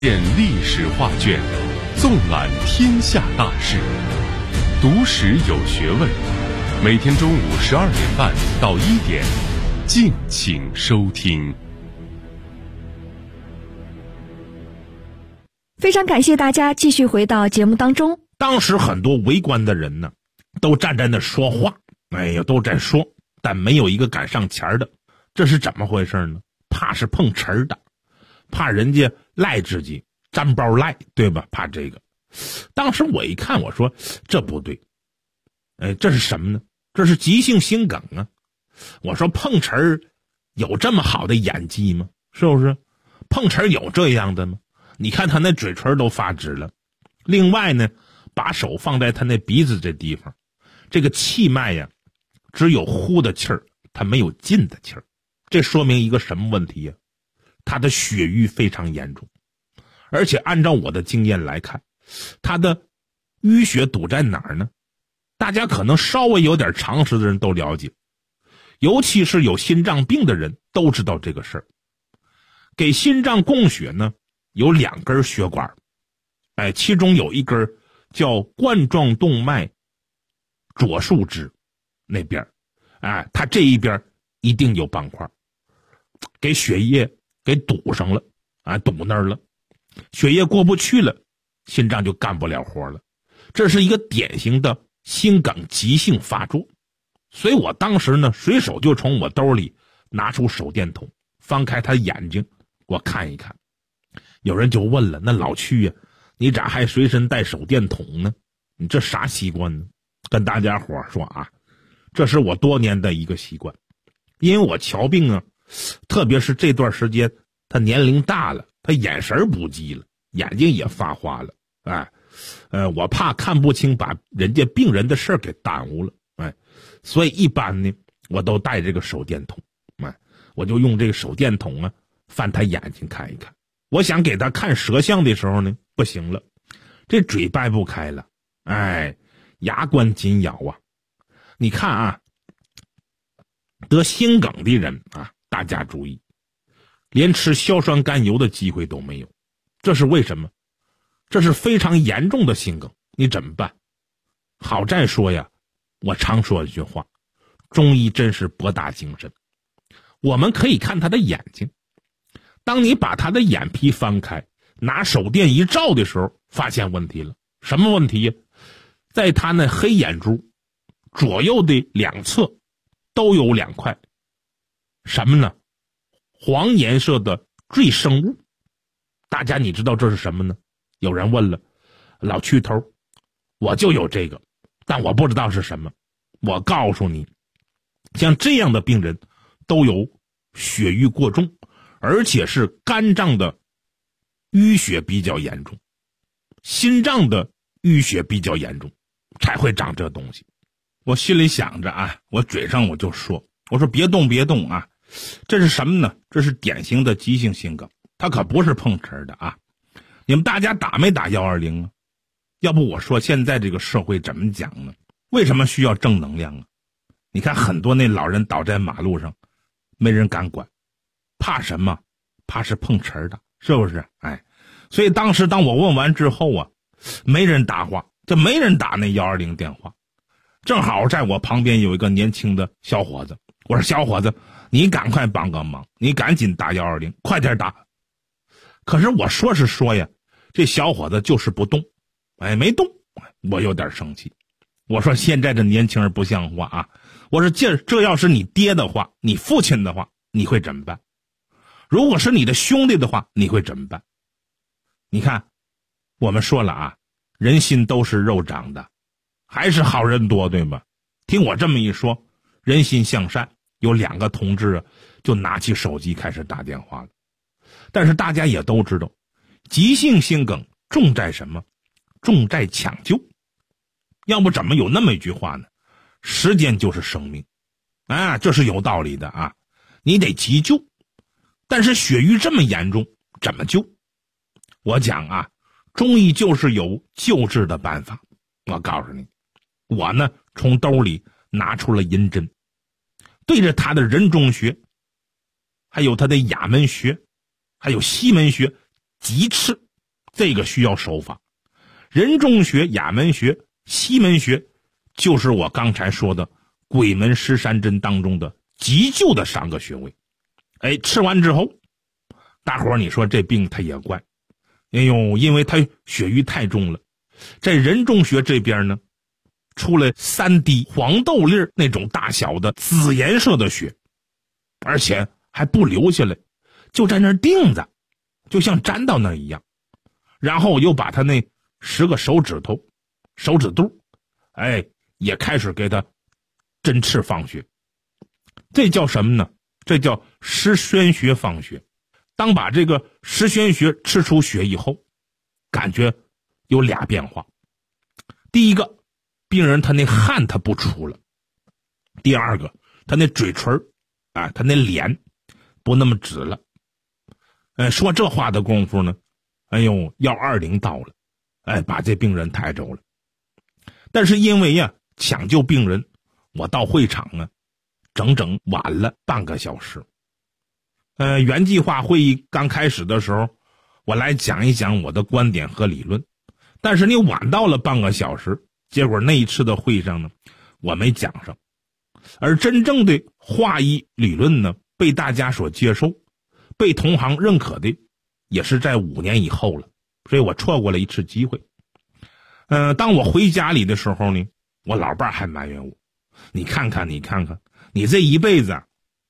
见历史画卷，纵览天下大事，读史有学问。每天中午12点半到1点，敬请收听。 非常感谢大家继续回到节目当中。 当时很多围观的人呢，都站在那说话，都在说，但没有一个敢上前的。这是怎么回事呢？怕是碰瓷儿的，怕人家赖自己，沾包赖，对吧？怕这个。当时我一看，我说这不对，这是什么呢？这是急性心梗啊！我说碰瓷儿有这么好的演技吗？是不是？碰瓷儿有这样的吗？你看他那嘴唇都发直了。另外呢，把手放在他那鼻子这地方，这个气脉呀，只有呼的气儿，他没有进的气儿。这说明一个什么问题呀？他的血瘀非常严重，而且按照我的经验来看，他的淤血堵在哪儿呢？大家可能稍微有点常识的人都了解，尤其是有心脏病的人都知道这个事儿。给心脏供血呢，有2根血管，其中有一根叫冠状动脉左束支那边，它这一边一定有斑块，给血液给堵上了，堵那儿了，血液过不去了，心脏就干不了活了。这是一个典型的心梗急性发作。所以我当时呢，随手就从我兜里拿出手电筒，翻开他眼睛，我看一看。有人就问了，那老曲呀，你咋还随身带手电筒呢？你这啥习惯呢？跟大家伙说啊，这是我多年的一个习惯。因为我瞧病啊，特别是这段时间他年龄大了，他眼神不济了，眼睛也发花了，我怕看不清，把人家病人的事儿给耽误了，所以一般呢，我都带这个手电筒，我就用这个手电筒啊，翻他眼睛看一看。我想给他看舌象的时候呢，不行了，这嘴掰不开了，牙关紧咬啊。你看啊，得心梗的人啊，大家注意，连吃硝酸甘油的机会都没有。这是为什么？这是非常严重的心梗，你怎么办？好在说呀，我常说一句话，中医真是博大精深。我们可以看他的眼睛，当你把他的眼皮翻开，拿手电一照的时候，发现问题了。什么问题呀？在他那黑眼珠左右的2侧都有2块什么呢？黄颜色的赘生物。大家你知道这是什么呢？有人问了，老曲头，我就有这个，但我不知道是什么。我告诉你，像这样的病人都有血瘀过重，而且是肝脏的淤血比较严重，心脏的淤血比较严重，才会长这东西。我心里想着啊，我嘴上我就说，我说别动别动啊，这是什么呢？这是典型的急性心梗，它可不是碰瓷的啊。你们大家打没打120啊？要不我说现在这个社会怎么讲呢？为什么需要正能量啊？你看很多那老人倒在马路上，没人敢管，怕什么？怕是碰瓷的，是不是？所以当时当我问完之后啊，没人答话，就没人打那120电话。正好在我旁边有一个年轻的小伙子，我说小伙子，你赶快帮个忙，你赶紧打120，快点打。可是我说是说呀，这小伙子就是不动，没动，我有点生气。我说现在这年轻人不像话啊！我说这要是你爹的话，你父亲的话，你会怎么办？如果是你的兄弟的话，你会怎么办？你看，我们说了啊，人心都是肉长的，还是好人多，对吧？听我这么一说，人心向善，有2个同志啊，就拿起手机开始打电话了。但是大家也都知道，急性心梗重在什么？重在抢救。要不怎么有那么一句话呢？时间就是生命，这是有道理的啊。你得急救，但是血瘀这么严重，怎么救？我讲啊，中医就是有救治的办法。我告诉你，我呢从兜里拿出了银针，对着他的人中穴，还有他的哑门穴，还有西门穴，急刺这个需要手法。人中穴、哑门穴、西门穴，就是我刚才说的鬼门石山针当中的急救的3个穴位。吃完之后，大伙儿你说这病他也怪，因为他血瘀太重了，在人中穴这边呢，出了3滴黄豆粒那种大小的紫颜色的血，而且还不流下来，就在那儿定着，就像粘到那一样。然后又把他那10个手指头、手指肚，也开始给他针刺放血。这叫什么呢？这叫石宣穴放血。当把这个石宣穴刺出血以后，感觉有俩变化。第一个，病人他那汗他不出了；第二个，他那嘴唇他那脸不那么紫了。说这话的功夫呢，120到了，把这病人抬走了。但是因为抢救病人，我到会场整整晚了半个小时。原计划会议刚开始的时候，我来讲一讲我的观点和理论，但是你晚到了半个小时，结果那一次的会上呢，我没讲上。而真正的华医理论呢，被大家所接受，被同行认可的，也是在5年以后了，所以我错过了一次机会。当我回家里的时候呢，我老伴还埋怨我，你看看你这一辈子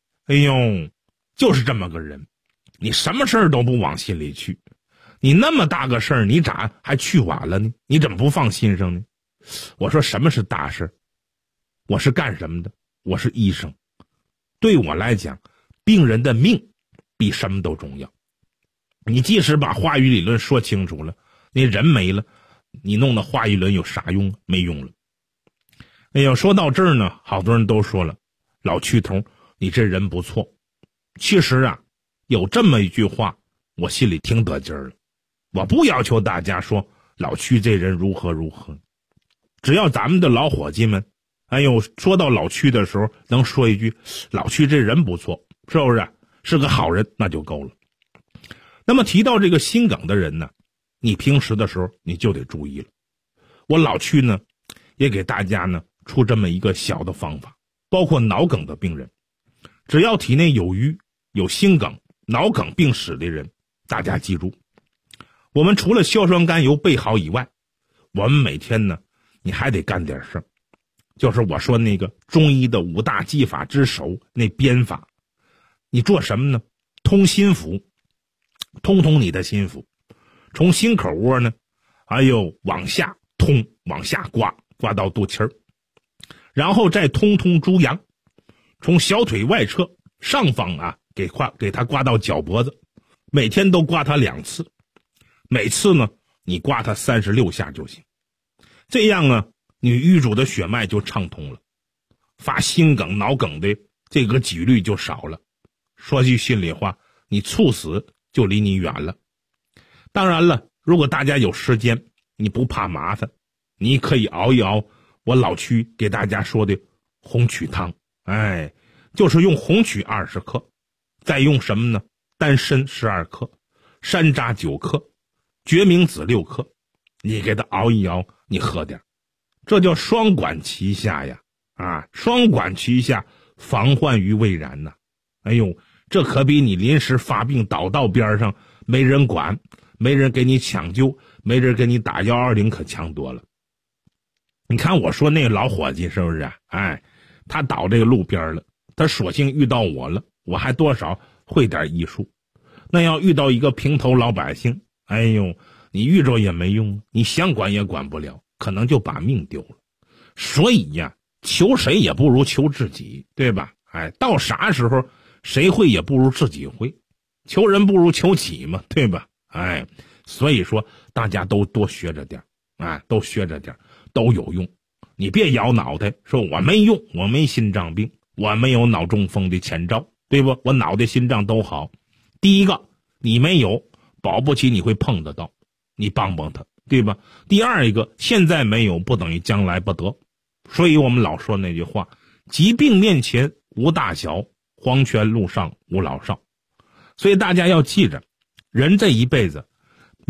就是这么个人，你什么事儿都不往心里去，你那么大个事儿，你咋还去晚了呢？你怎么不放心上呢？我说什么是大事？我是干什么的？我是医生。对我来讲，病人的命比什么都重要。你即使把话语理论说清楚了，你人没了，你弄的话语理论有啥用？没用了。说到这儿呢，好多人都说了，老曲头，你这人不错。其实有这么一句话，我心里挺得劲儿了。我不要求大家说老曲这人如何如何，只要咱们的老伙计们，说到老曲的时候，能说一句老曲这人不错，是不是？是个好人，那就够了。那么提到这个心梗的人呢，你平时的时候你就得注意了。我老曲呢，也给大家呢出这么一个小的方法，包括脑梗的病人，只要体内有瘀、有心梗、脑梗病史的人，大家记住，我们除了硝酸甘油备好以外，我们每天呢，你还得干点事儿，就是我说那个中医的5大技法之首那鞭法。你做什么呢？通心腑，通你的心腑，从心口窝呢，往下通，往下刮到肚脐儿，然后再通猪阳，从小腿外侧上方给它刮到脚脖子，每天都刮它2次，每次呢你刮它36下就行。这样你瘀阻的血脉就畅通了，发心梗、脑梗的这个几率就少了。说句心里话，你猝死就离你远了。当然了，如果大家有时间，你不怕麻烦，你可以熬一熬我老曲给大家说的红曲汤。就是用红曲20克，再用什么呢？丹参12克，山楂9克，决明子6克，你给它熬一熬，你喝点，这叫双管齐下呀！双管齐下，防患于未然呐！这可比你临时发病倒到边上，没人管，没人给你抢救，没人给你打120可强多了。你看我说那个老伙计是不是？他倒这个路边了，他索性遇到我了，我还多少会点医术。那要遇到一个平头老百姓，你遇着也没用，你想管也管不了，可能就把命丢了。所以求谁也不如求自己，对吧？到啥时候谁会也不如自己会，求人不如求己嘛，对吧？所以说大家都多学着点，都学着点，都有用。你别摇脑袋说我没用，我没心脏病，我没有脑中风的前兆，对不？我脑袋心脏都好。第一个你没有，保不齐你会碰得到，你帮帮他，对吧？第二一个，现在没有不等于将来不得。所以我们老说那句话，疾病面前无大小，黄泉路上无老少。所以大家要记着，人这一辈子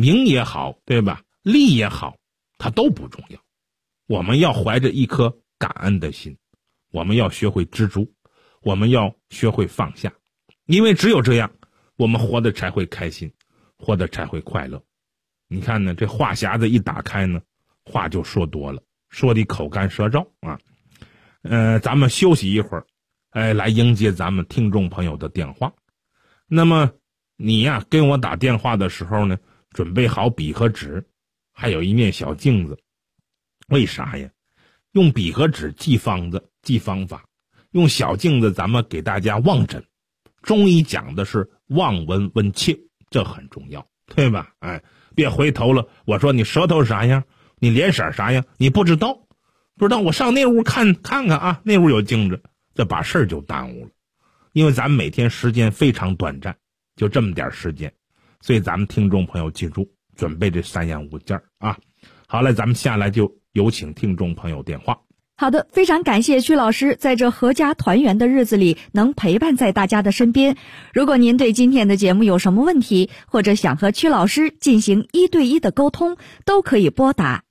名也好，对吧？利也好，它都不重要。我们要怀着一颗感恩的心，我们要学会知足，我们要学会放下，因为只有这样，我们活得才会开心，活得才会快乐。你看呢，这话匣子一打开呢，话就说多了，说的口干舌燥啊。咱们休息一会儿，来迎接咱们听众朋友的电话。那么你呀，跟我打电话的时候呢，准备好笔和纸，还有一面小镜子。为啥呀？用笔和纸记方子、记方法，用小镜子咱们给大家望诊。中医讲的是望闻问切，这很重要，对吧？别回头了，我说你舌头啥样，你脸色啥样，你不知道，我上那屋看看啊，那屋有镜子，这把事儿就耽误了。因为咱们每天时间非常短暂，就这么点时间，所以咱们听众朋友记住，准备这3样物件啊。好了，咱们下来就有请听众朋友电话。 好的，非常感谢曲老师在这阖家团圆的日子里能陪伴在大家的身边。如果您对今天的节目有什么问题，或者想和曲老师进行1对1的沟通，都可以拨打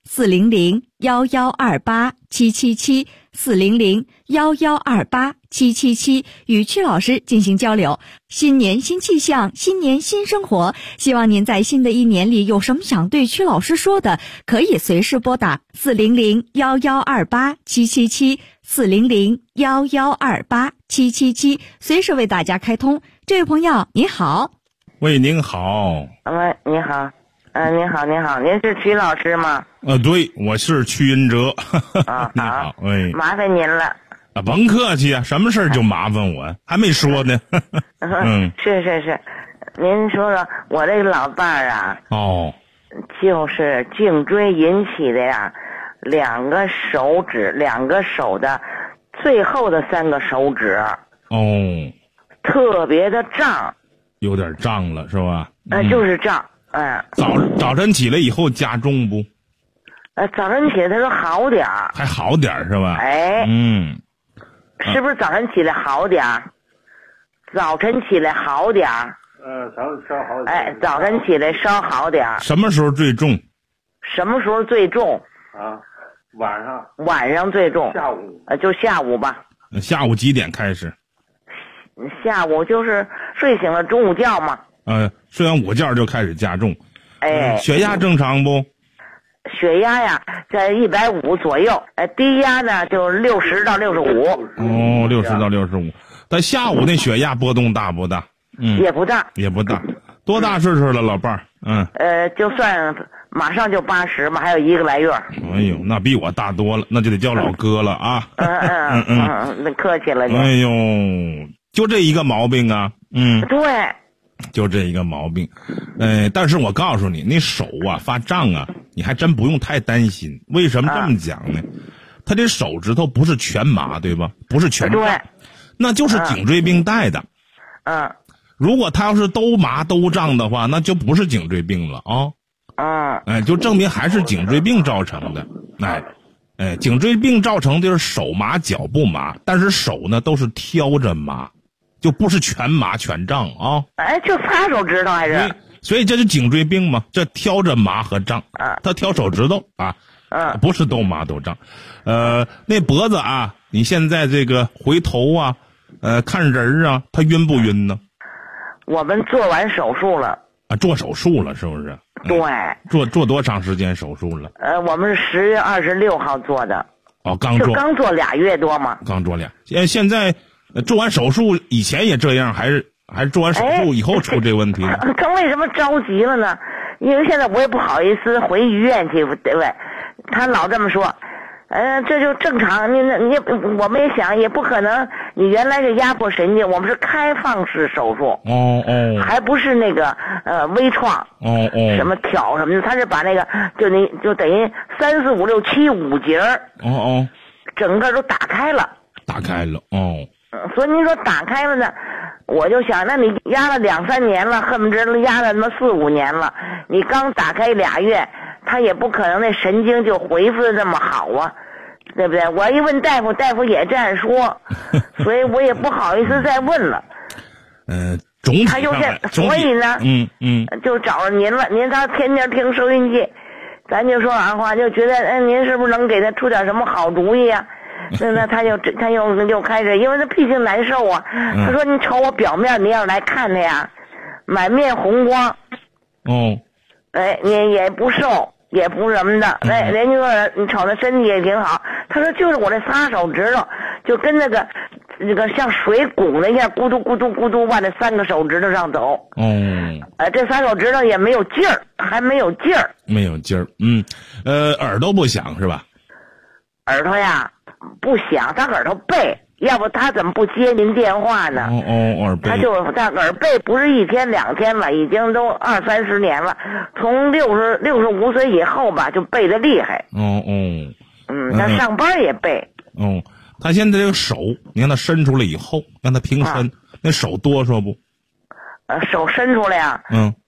400-1128-777 400-1128-777与曲老师进行交流。新年新气象，新年新生活，希望您在新的一年里有什么想对曲老师说的，可以随时拨打400-1128-777 400-1128-777，随时为大家开通。这位朋友你好。 喂，您好。 喂，你好。您好，您是曲老师吗？ 对，我是曲云哲。你好， 麻烦您了。 甭客气啊，什么事儿就麻烦我，还没说呢。 是，您说说我这个老伴儿啊，就是颈椎引起的呀，2个手指，2个手的最后的3个手指，特别的胀， 有点胀了是吧？ 就是胀。 早晨起来以后加重不？ 早晨起来他说好点儿， 还好点儿是吧？ 是不是早晨起来好点儿？早晨起来好点儿。 稍好点。 早晨起来稍好点儿。 什么时候最重？ 什么时候最重？ 晚上。 晚上最重。 下午。 就下午吧。 下午几点开始？ 下午就是睡醒了中午觉嘛。 睡完午觉就开始加重。血压正常不？ 血压呀，在150左右。低压呢就60到65。 60到65。但下午那血压波动大不大？ 也不大。 多大岁数了，老伴儿？ 就算马上就80嘛，还有1个来月。 那比我大多了，那就得叫老哥了啊。 那客气了您。就这一个毛病啊。 对。 就这一个毛病。但是我告诉你，那手啊发胀啊，你还真不用太担心。为什么这么讲呢？他这手指头不是全麻，对吧？不是全胀，那就是颈椎病带的。如果他要是都麻都胀的话，那就不是颈椎病了啊。就证明还是颈椎病造成的。颈椎病造成的就是手麻脚不麻，但是手呢都是挑着麻，就不是全麻全胀啊。 就擦手指头还是？ 所以这是颈椎病嘛，这挑着麻和胀。他挑手指头啊。不是都麻都胀。那脖子啊，你现在这个回头啊，看人啊，他晕不晕呢？ 我们做完手术了。 做手术了是不是？ 对。 做多长时间手术了？ 我们是10月26号做的。 刚做 2月多嘛。 刚做俩。现在做完手术以前也这样，还是做完手术以后出这问题呢？ 他为什么着急了呢？因为现在我也不好意思回医院去，对不对？他老这么说。这就正常，我们也想也不可能，你原来是压迫神经，我们是开放式手术。还不是那个微创。什么挑什么的，他是把那个就等于3、4、5、6、7、5节整个都打开了。所以您说打开了呢，我就想，那你压了2、3年了，恨不得压了4、5年了，你刚打开2月。他也不可能那神经就恢复的那么好啊，对不对？我一问大夫，大夫也这样说，所以我也不好意思再问了。 总体他又上来， 所以呢，就找着您了。您他天天听收音机，咱就说俺话，就觉得您是不是能给他出点什么好主意啊？那他又开始，因为他毕竟难受啊。他说：“你瞅我表面，你要来看他呀，满面红光。你也不瘦，也不什么的。人家说你瞅他身体也挺好。他说就是我这仨手指头，就跟那个像水拱的一样，咕嘟咕嘟咕嘟往那3个手指头上走。这3手指头也没有劲儿，还没有劲儿。 没有劲儿。耳朵不响是吧？ 耳朵呀不响，他耳朵背，要不他怎么不接您电话呢？ 耳背。 他耳背不是1天2天了，已经都20、30年了。从65岁以后吧，就背得厉害。他上班也背。 他现在这个手，你让他伸出来以后，让他平伸，那手哆嗦不？ 手伸出来呀。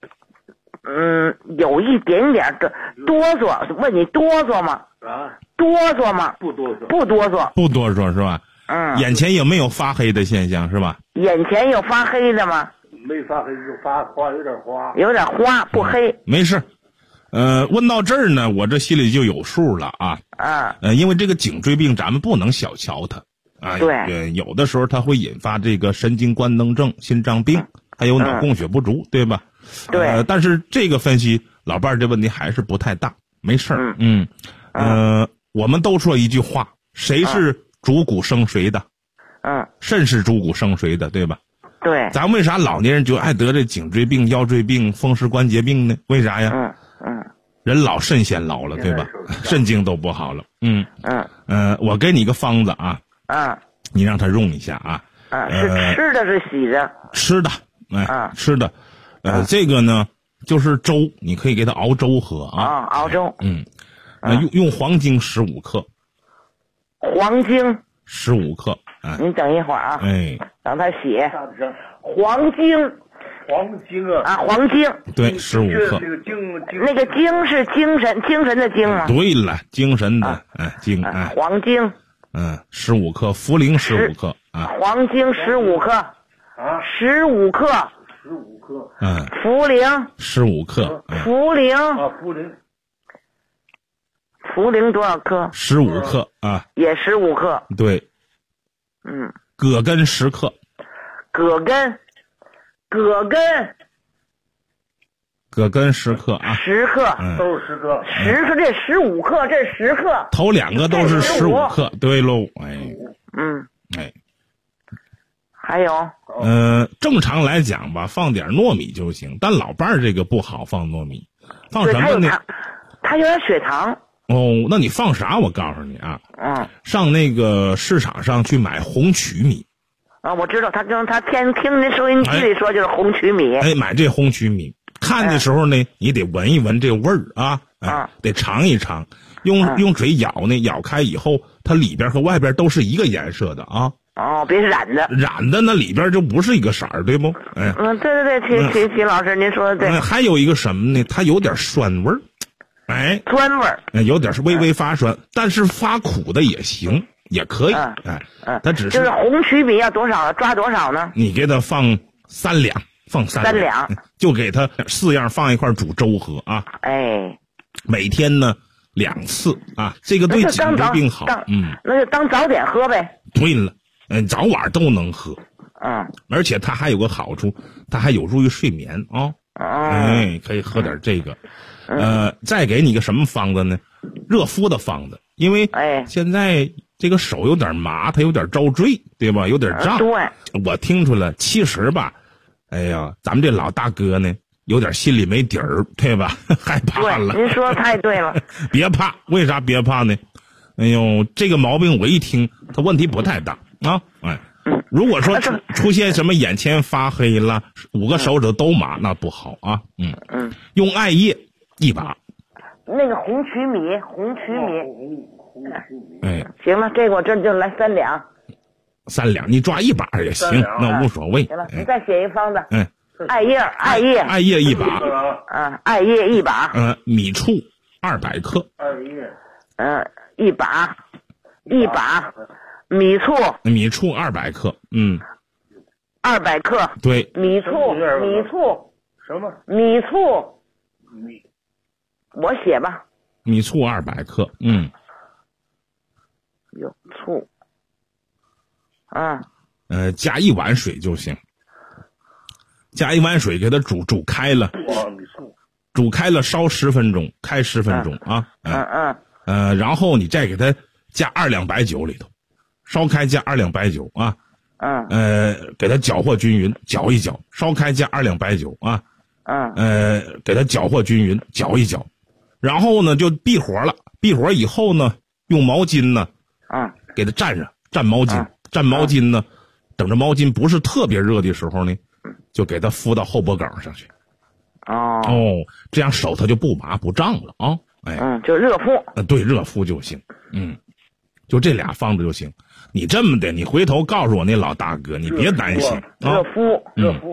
有一点点的哆嗦。问你哆嗦吗？哆嗦吗？ 不哆嗦。 不哆嗦是吧？眼前有没有发黑的现象是吧？ 眼前有发黑的吗？ 没发黑，就发花，有点花。 有点花，不黑。 没事。问到这儿呢，我这心里就有数了啊。因为这个颈椎病咱们不能小瞧它啊。 对。 有的时候它会引发这个神经官能症、心脏病，还有脑供血不足，对吧？ 对。 但是这个分析，老伴儿这问题还是不太大，没事儿。我们都说一句话，谁是主骨生谁的？肾是主骨生谁的，对吧？ 对。 咱为啥老年人就爱得这颈椎病、腰椎病、风湿关节病呢？为啥呀？人老肾先老了，对吧？肾经都不好了。我给你个方子啊。你让他用一下啊。 是吃的是洗的？ 吃的。吃的。这个呢就是粥，你可以给他熬粥喝啊。 熬粥。 用黄精15克。 黄精 15克。 你等一会儿啊。让他写。黄精。黄精。 对，15克。 那个精是精神的精吗？ 对了，精神的精。 黄精。 15克，茯苓15克黄精15克。15克。茯苓 15克。 茯苓多少克 ？15克也15克。 对。葛根10克。 葛根 10克啊。 10克。 都是10克。 10克，这15克，这10克。 头2个都是15克，对喽。 还有。 正常来讲吧，放点糯米就行，但老伴儿这个不好放糯米，放什么呢？ 他有点血糖。 那你放啥？我告诉你啊。上那个市场上去买红曲米。 我知道，他听那收音机里说就是红曲米。 买这红曲米，看的时候呢，你得闻一闻这味儿啊。得尝一尝，用嘴咬呢，咬开以后，它里边和外边都是一个颜色的啊。 别染的那里边就不是一个色儿，对不？ 对，齐老师您说的对。 还有一个什么呢？它有点酸味儿。 酸味儿。 有点是微微发酸，但是发苦的也行，也可以。它只是就是红曲米要多少？抓多少呢？ 你给它放3两，放3两，就给它4样放一块煮粥喝啊。每天呢2次啊，这个对颈椎病好。 那就当早点喝呗。 对了，早晚都能喝。而且它还有个好处，它还有助于睡眠啊。可以喝点这个。再给你个什么方子呢？热敷的方子，因为现在这个手有点麻，它有点遭罪，对吧？有点胀。我听出来，其实吧，咱们这老大哥呢，有点心里没底儿，对吧？害怕了。 您说的太对了。 别怕，为啥别怕呢？这个毛病我一听，它问题不太大啊。如果说出现什么眼前发黑了，5个手指都麻，那不好啊。用艾叶1把。 那个红曲米。行了，这个我这就来3两。 3两，你抓1把也行，那无所谓。 行了，你再写一方子。艾叶 1把。 艾叶1把。 米醋200克。 1把。米醋 200克。 200克。 对， 米醋什么？ 米醋， 米我写吧。 米醋200克， 有醋。啊。 加1碗水就行。加1碗水给它煮开了。 米醋。 煮开了，烧10分钟，开10分钟啊。然后你再给它加2两白酒里头，烧开加2两白酒啊。给它搅和均匀，搅一搅，烧开加2两白酒啊。给它搅和均匀，搅一搅，然后呢就闭火了。闭火以后呢，用毛巾呢，给它蘸上，蘸毛巾，蘸毛巾呢，等着毛巾不是特别热的时候呢，就给它敷到后脖梗上去。这样手它就不麻不胀了啊。 就热敷。 对，热敷就行。就这俩方子就行。你这么的，你回头告诉我那老大哥，你别担心啊。 热敷。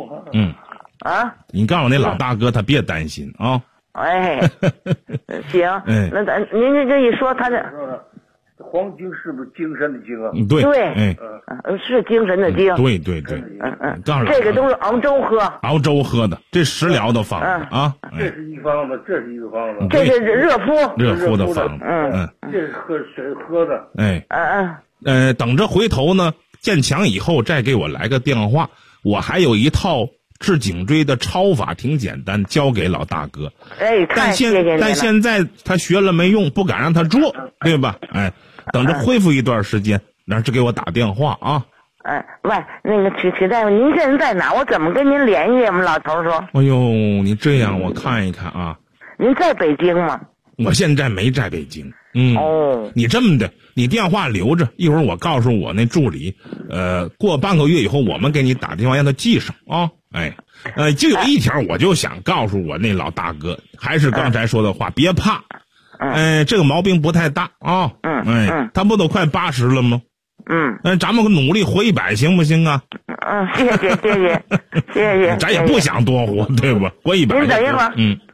你告诉那老大哥，他别担心啊。 行。那您这一说，他这黄精是不是精神的精啊？ 对， 是精神的精。 对。告诉这个都是熬粥喝。 熬粥喝的，这食疗的方子啊。 这是一方子，这是一个方子。 这是热敷的方子。 这是喝水喝的。 等着回头呢，建强以后再给我来个电话，我还有一套治颈椎的超法，挺简单，交给老大哥。 太谢谢你了。 但现在他学了没用，不敢让他做，对吧？等着恢复一段时间，然后就给我打电话啊。 喂，那个曲大夫，您现在在哪？我怎么跟您联系？我们老头说。 哎呦，你这样我看一看啊。 您在北京吗？ 我现在没在北京。你这么的，你电话留着，一会儿我告诉我那助理，过半个月以后我们给你打电话让他记上啊。就有一条，我就想告诉我那老大哥，还是刚才说的话，别怕。这个毛病不太大啊。他不都快80了吗？咱们努力活100行不行啊？ 谢谢。 咱也不想多活，对吧？活100。 您等一会儿。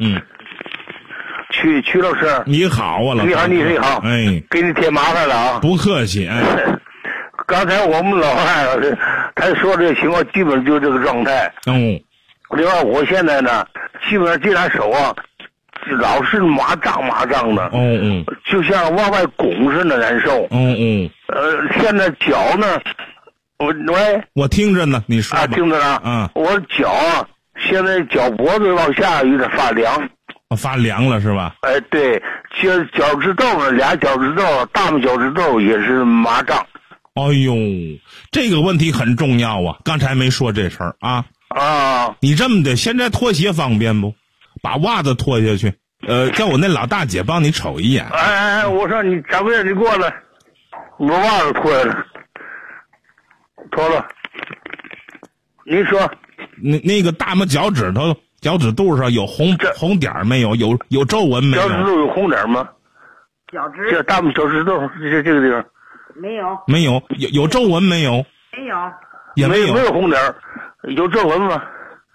曲老师， 你好啊，老你好。给你添麻烦了啊。 不客气。 刚才我们老汉他说这个情况，基本就这个状态。另外，我现在呢，基本上这俩手啊，老是麻胀的。就像往外拱似的难受。现在脚呢， 我听着呢，你说吧。 听着呢。我脚啊，现在脚脖子往下有点发凉。 发凉了是吧？ 对，脚趾头呢，俩脚趾头，大拇脚趾头也是麻胀。 这个问题很重要啊！刚才没说这事儿啊。你这么的，现在脱鞋方便不？把袜子脱下去，叫我那老大姐帮你瞅一眼。 我说你掌柜，你过来，我袜子脱下来，脱了。您说， 那个大拇脚趾头。脚趾肚上有红点没有？有皱纹没有？ 脚趾头有红点吗？这大拇脚趾头这个地方没有。 有皱纹没有？ 没有。 也没有。 没有红点，有皱纹吗？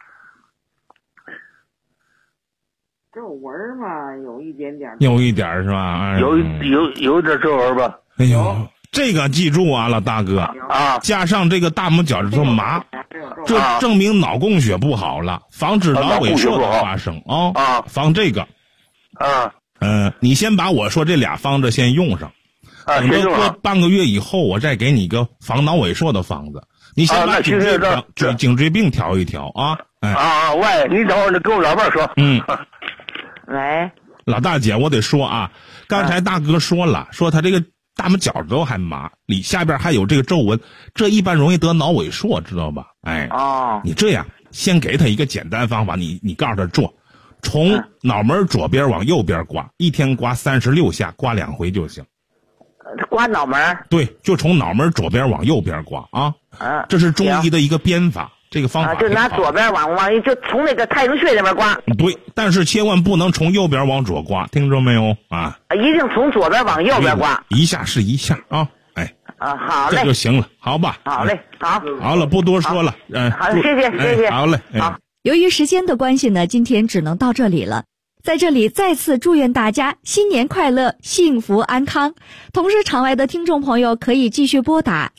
皱纹嘛，有一点点。 有一点是吧？ 有一点皱纹吧？ 这个记住啊，老大哥加上这个大拇脚趾头麻。这证明脑供血不好了，防止脑萎缩的发生防这个。你先把我说这俩方子先用上，等着过半个月以后，我再给你个防脑萎缩的方子。你先把颈椎病调一调啊。 喂，你等会儿，你跟我老伴说。 喂， 老大姐，我得说啊，刚才大哥说了，说他这个大拇脚趾头还麻，下边还有这个皱纹，这一般容易得脑萎缩，知道吧？你这样先给他一个简单方法，你告诉他做，从脑门左边往右边刮，一天刮36下，刮2回就行。 刮脑门？ 对，就从脑门左边往右边刮啊。这是中医的一个编法，这个方法就拿左边往就从那个太阳穴那边刮。 对，但是千万不能从右边往左刮，听着没有啊？ 一定从左边往右边刮， 一下是一下啊。 好嘞， 这就行了，好吧？ 好嘞， 好了，不多说了。 好，谢谢。 好嘞， 好。由于时间的关系呢，今天只能到这里了。 在这里再次祝愿大家新年快乐，幸福安康。同时场外的听众朋友可以继续拨打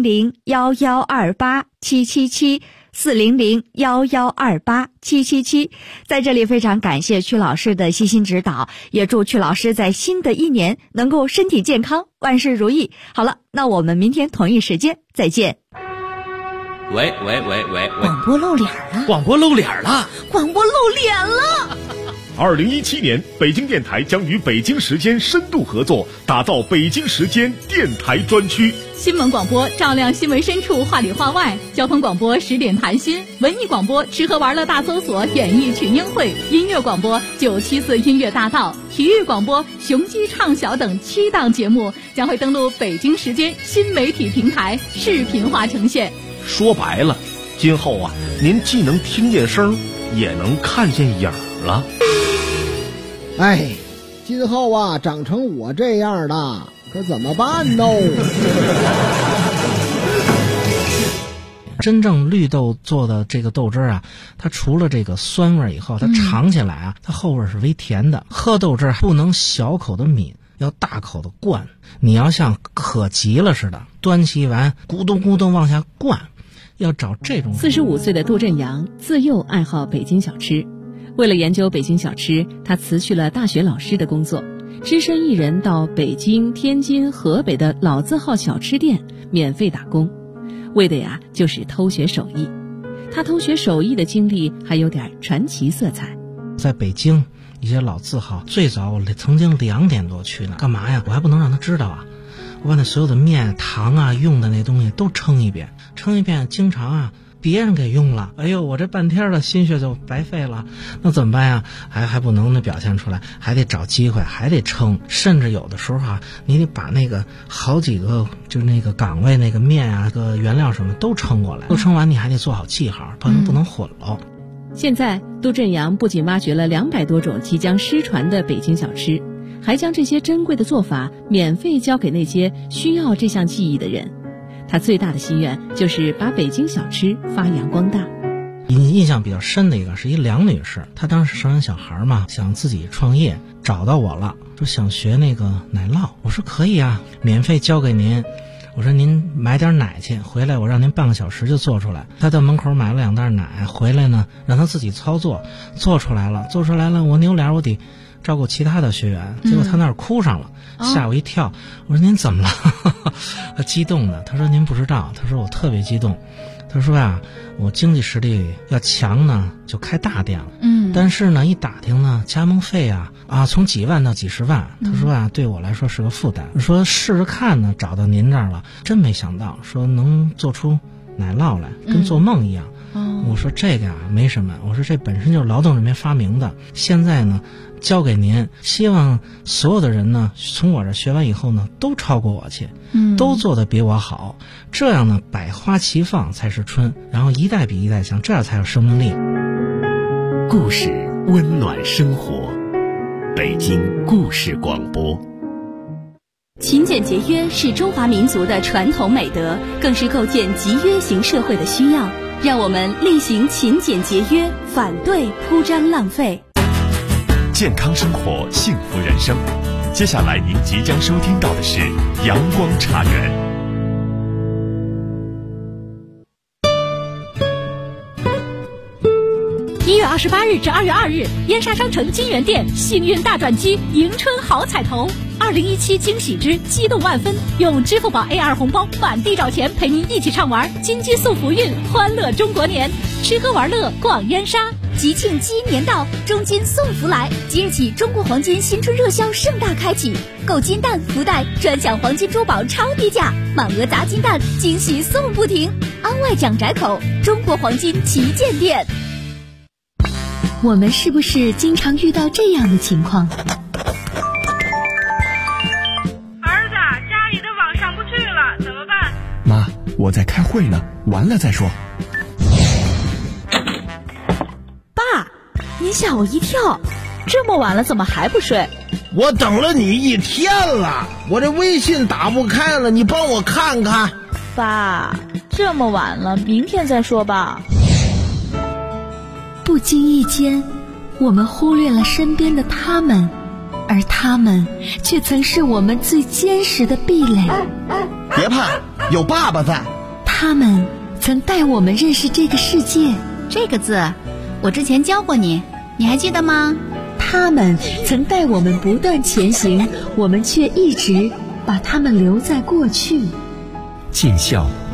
400-1128-777，400-1128-777。在这里非常感谢曲老师的悉心指导，也祝曲老师在新的一年能够身体健康，万事如意。好了，那我们明天同一时间再见。 喂， 广播露脸了， 广播露脸了 2017年，北京电台将与北京时间深度合作，打造北京时间电台专区。 新闻广播照亮新闻深处，话里话外；交通广播10点谈心；文艺广播吃喝玩乐大搜索，演艺群英会；音乐广播974音乐大道；体育广播雄鸡唱晓等7档节目将会登陆北京时间新媒体平台，视频化呈现。 说白了，今后啊，您既能听见声，也能看见影了。 哎，今后啊，长成我这样的，可怎么办呢？ 真正绿豆做的这个豆汁啊，它除了这个酸味以后，它尝起来啊，它后味是微甜的。喝豆汁不能小口的抿，要大口的灌。你要像渴急了似的，端起碗咕咚咕咚往下灌，要找这种。 45岁的杜振阳自幼爱好北京小吃，为了研究北京小吃，他辞去了大学老师的工作，只身一人到北京、天津、河北的老字号小吃店免费打工，为的呀就是偷学手艺。他偷学手艺的经历还有点传奇色彩。 在北京一些老字号，最早我曾经2点多去呢，干嘛呀？我还不能让他知道啊！我把那所有的面、糖啊、用的那东西都称一遍，经常啊别人给用了，哎呦，我这半天的心血就白费了，那怎么办呀？还不能表现出来，还得找机会，还得称，甚至有的时候啊，你得把那个好几个就是那个岗位那个面啊、个原料什么都称过来，都称完你还得做好记号，不能混了。 现在杜振阳不仅挖掘了200多种即将失传的北京小吃，还将这些珍贵的做法免费教给那些需要这项技艺的人。他最大的心愿就是把北京小吃发扬光大。 印象比较深的一个是一梁女士，她当时生完小孩嘛，想自己创业，找到我了，说想学那个奶酪。我说可以啊，免费教给您。我说您买点奶去，回来我让您半个小时就做出来。他到门口买了2袋奶，回来呢让他自己操作，做出来了，我扭脸我得照顾其他的学员，结果他那儿哭上了，吓我一跳。我说您怎么了？他激动的，他说您不知道，他说我特别激动。他说呀，我经济实力要强呢，就开大店了。但是呢，一打听呢，加盟费啊，从几万到几十万。他说啊，对我来说是个负担。说试着看呢，找到您这儿了，真没想到，说能做出奶酪来，跟做梦一样。我说这个呀没什么，我说这本身就是劳动人民发明的，现在呢交给您，希望所有的人呢从我这学完以后呢都超过我去，都做得比我好，这样呢百花齐放才是春，然后一代比一代强，这样才有生命力。 故事温暖生活，北京故事广播。 勤俭节约是中华民族的传统美德，更是构建集约型社会的需要。让我们力行勤俭节约，反对铺张浪费。 健康生活，幸福人生。接下来您即将收听到的是阳光茶园。 1月28日至2月2日，燕莎商城金源店幸运大转机，迎春好彩头，2017惊喜之激动万分，用支付宝 A2 红包满地找钱，陪您一起畅玩金鸡送福运，欢乐中国年，吃喝玩乐逛燕莎。 吉庆鸡年到，中金送福来！即日起，中国黄金新春热销盛大开启，购金蛋、福袋专享黄金珠宝超低价，满额砸金蛋，惊喜送不停。安外蒋宅口中国黄金旗舰店。我们是不是经常遇到这样的情况？ 儿子，家里的网上不去了，怎么办？ 妈，我在开会呢，完了再说。 爸，你吓我一跳，这么晚了怎么还不睡？ 我等了你1天了，我这微信打不开了，你帮我看看。 爸，这么晚了，明天再说吧。 不经意间， 我们忽略了身边的他们，而他们却曾是我们最坚实的壁垒。 别怕，有爸爸在。 他们曾带我们认识这个世界。 这个字我之前教过你，你还记得吗？ 他们曾带我们不断前行，我们却一直把他们留在过去。 尽孝